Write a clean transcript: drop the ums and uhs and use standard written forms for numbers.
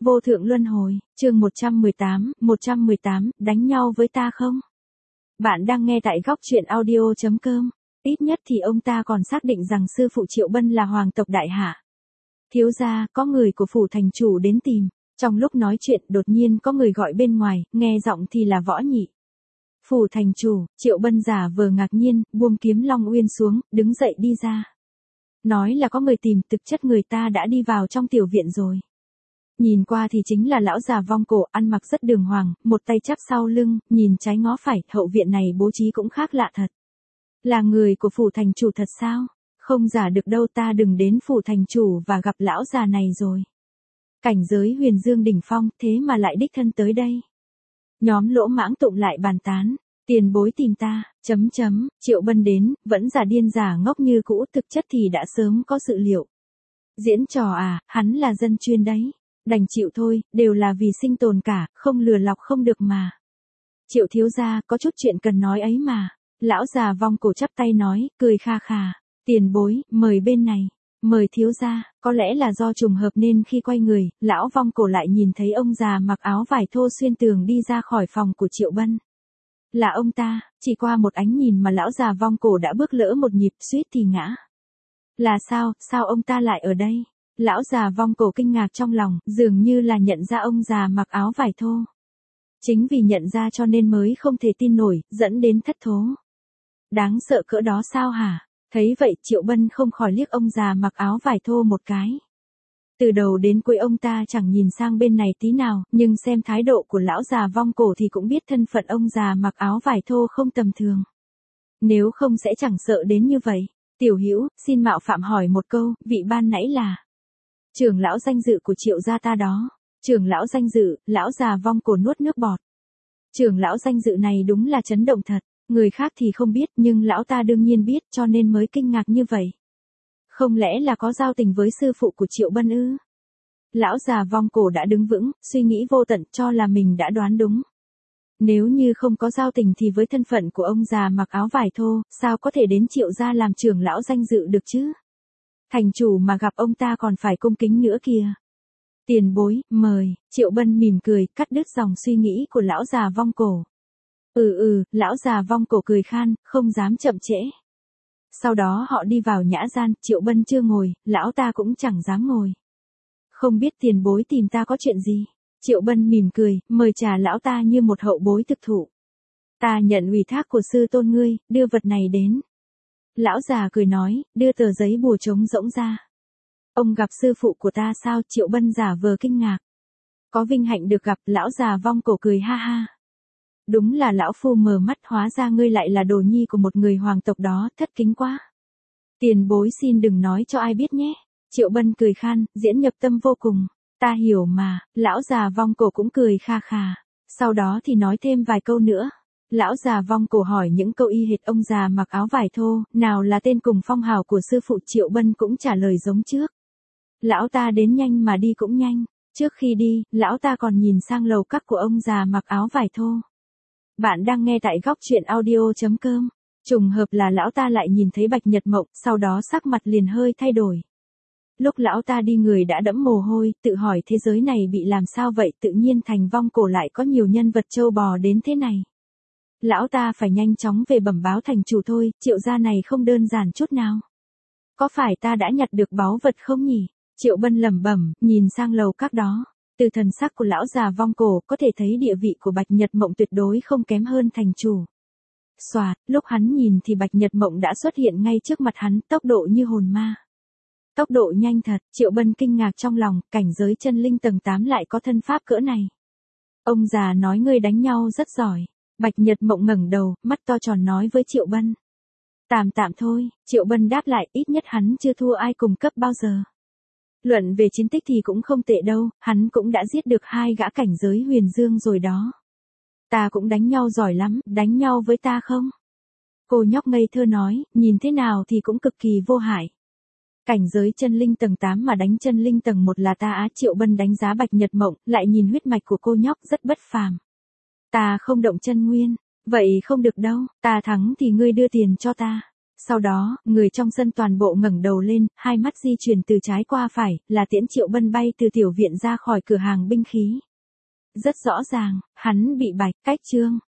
Vô thượng luân hồi, chương 118, đánh nhau với ta không? Bạn đang nghe tại góc truyện audio.com. Ít nhất thì ông ta còn xác định rằng sư phụ Triệu Bân là hoàng tộc đại hạ. Thiếu gia, có người của phủ thành chủ đến tìm. Trong lúc nói chuyện đột nhiên có người gọi bên ngoài, nghe giọng thì là Võ Nhị. Phủ thành chủ, Triệu Bân giả vờ ngạc nhiên, buông kiếm Long Uyên xuống, đứng dậy đi ra. Nói là có người tìm, thực chất người ta đã đi vào trong tiểu viện rồi. Nhìn qua thì chính là lão già vong cổ, ăn mặc rất đường hoàng, một tay chắp sau lưng, nhìn trái ngó phải, hậu viện này bố trí cũng khác lạ thật. Là người của phủ thành chủ thật sao? Không giả được đâu, ta đừng đến phủ thành chủ và gặp lão già này rồi. Cảnh giới huyền dương đỉnh phong, thế mà lại đích thân tới đây. Nhóm Lỗ Mãng tụng lại bàn tán, tiền bối tìm ta, Triệu Bân đến, vẫn giả điên giả ngốc như cũ, thực chất thì đã sớm có dự liệu. Diễn trò à, hắn là dân chuyên đấy. Đành chịu thôi, đều là vì sinh tồn cả, không lừa lọc không được mà. Triệu thiếu gia, có chút chuyện cần nói ấy mà. Lão già vong cổ chắp tay nói, cười kha khà. Tiền bối, mời bên này. Mời thiếu gia, có lẽ là do trùng hợp nên khi quay người, lão vong cổ lại nhìn thấy ông già mặc áo vải thô xuyên tường đi ra khỏi phòng của Triệu Bân. Là ông ta, chỉ qua một ánh nhìn mà lão già vong cổ đã bước lỡ một nhịp, suýt thì ngã. Là sao ông ta lại ở đây? Lão già vong cổ kinh ngạc trong lòng, dường như là nhận ra ông già mặc áo vải thô. Chính vì nhận ra cho nên mới không thể tin nổi, dẫn đến thất thố. Đáng sợ cỡ đó sao hả? Thấy vậy Triệu Bân không khỏi liếc ông già mặc áo vải thô một cái. Từ đầu đến cuối ông ta chẳng nhìn sang bên này tí nào, nhưng xem thái độ của lão già vong cổ thì cũng biết thân phận ông già mặc áo vải thô không tầm thường. Nếu không sẽ chẳng sợ đến như vậy. Tiểu Hữu, xin mạo phạm hỏi một câu, vị ban nãy là trưởng lão danh dự của Triệu gia ta đó. Trưởng lão danh dự, lão già vong cổ nuốt nước bọt. Trưởng lão danh dự này đúng là chấn động thật, người khác thì không biết nhưng lão ta đương nhiên biết cho nên mới kinh ngạc như vậy. Không lẽ là có giao tình với sư phụ của Triệu Bân ư? Lão già vong cổ đã đứng vững, suy nghĩ vô tận cho là mình đã đoán đúng. Nếu như không có giao tình thì với thân phận của ông già mặc áo vải thô, sao có thể đến Triệu gia làm trưởng lão danh dự được chứ? Thành chủ mà gặp ông ta còn phải cung kính nữa kìa. Tiền bối, mời, Triệu Bân mỉm cười, cắt đứt dòng suy nghĩ của lão già vong cổ. Lão già vong cổ cười khan, không dám chậm trễ. Sau đó họ đi vào nhã gian, Triệu Bân chưa ngồi, lão ta cũng chẳng dám ngồi. Không biết tiền bối tìm ta có chuyện gì? Triệu Bân mỉm cười, mời trà lão ta như một hậu bối thực thụ. Ta nhận ủy thác của sư tôn ngươi, đưa vật này đến. Lão già cười nói, đưa tờ giấy bùa trống rỗng ra. Ông gặp sư phụ của ta sao? Triệu Bân giả vờ kinh ngạc. Có vinh hạnh được gặp, lão già vong cổ cười ha ha. Đúng là lão phu mờ mắt, hóa ra ngươi lại là đồ nhi của một người hoàng tộc đó, thất kính quá. Tiền bối xin đừng nói cho ai biết nhé. Triệu Bân cười khan, diễn nhập tâm vô cùng. Ta hiểu mà, lão già vong cổ cũng cười kha khà. Sau đó thì nói thêm vài câu nữa. Lão già vong cổ hỏi những câu y hệt ông già mặc áo vải thô, nào là tên cùng phong hào của sư phụ. Triệu Bân cũng trả lời giống trước. Lão ta đến nhanh mà đi cũng nhanh. Trước khi đi, lão ta còn nhìn sang lầu các của ông già mặc áo vải thô. Bạn đang nghe tại góc truyện audio.com. Trùng hợp là lão ta lại nhìn thấy Bạch Nhật Mộng, sau đó sắc mặt liền hơi thay đổi. Lúc lão ta đi người đã đẫm mồ hôi, tự hỏi thế giới này bị làm sao vậy, tự nhiên thành vong cổ lại có nhiều nhân vật trâu bò đến thế này. Lão ta phải nhanh chóng về bẩm báo thành chủ thôi, Triệu gia này không đơn giản chút nào. Có phải ta đã nhặt được báu vật không nhỉ? Triệu Bân lẩm bẩm, nhìn sang lầu các đó. Từ thần sắc của lão già vong cổ có thể thấy địa vị của Bạch Nhật Mộng tuyệt đối không kém hơn thành chủ. Xoạt, lúc hắn nhìn thì Bạch Nhật Mộng đã xuất hiện ngay trước mặt hắn, tốc độ như hồn ma. Tốc độ nhanh thật, Triệu Bân kinh ngạc trong lòng, cảnh giới chân linh tầng 8 lại có thân pháp cỡ này. Ông già nói ngươi đánh nhau rất giỏi. Bạch Nhật Mộng ngẩng đầu, mắt to tròn nói với Triệu Bân. Tạm thôi, Triệu Bân đáp lại, ít nhất hắn chưa thua ai cùng cấp bao giờ. Luận về chiến tích thì cũng không tệ đâu, hắn cũng đã giết được 2 gã cảnh giới huyền dương rồi đó. Ta cũng đánh nhau giỏi lắm, đánh nhau với ta không? Cô nhóc ngây thơ nói, nhìn thế nào thì cũng cực kỳ vô hại. Cảnh giới chân linh tầng 8 mà đánh chân linh tầng 1 là ta á. Triệu Bân đánh giá Bạch Nhật Mộng, lại nhìn huyết mạch của cô nhóc rất bất phàm. Ta không động chân nguyên, vậy không được đâu, ta thắng thì ngươi đưa tiền cho ta. Sau đó, người trong sân toàn bộ ngẩng đầu lên, hai mắt di chuyển từ trái qua phải, là Tiễn Triệu Bân bay từ tiểu viện ra khỏi cửa hàng binh khí. Rất rõ ràng, hắn bị bạch cách trương.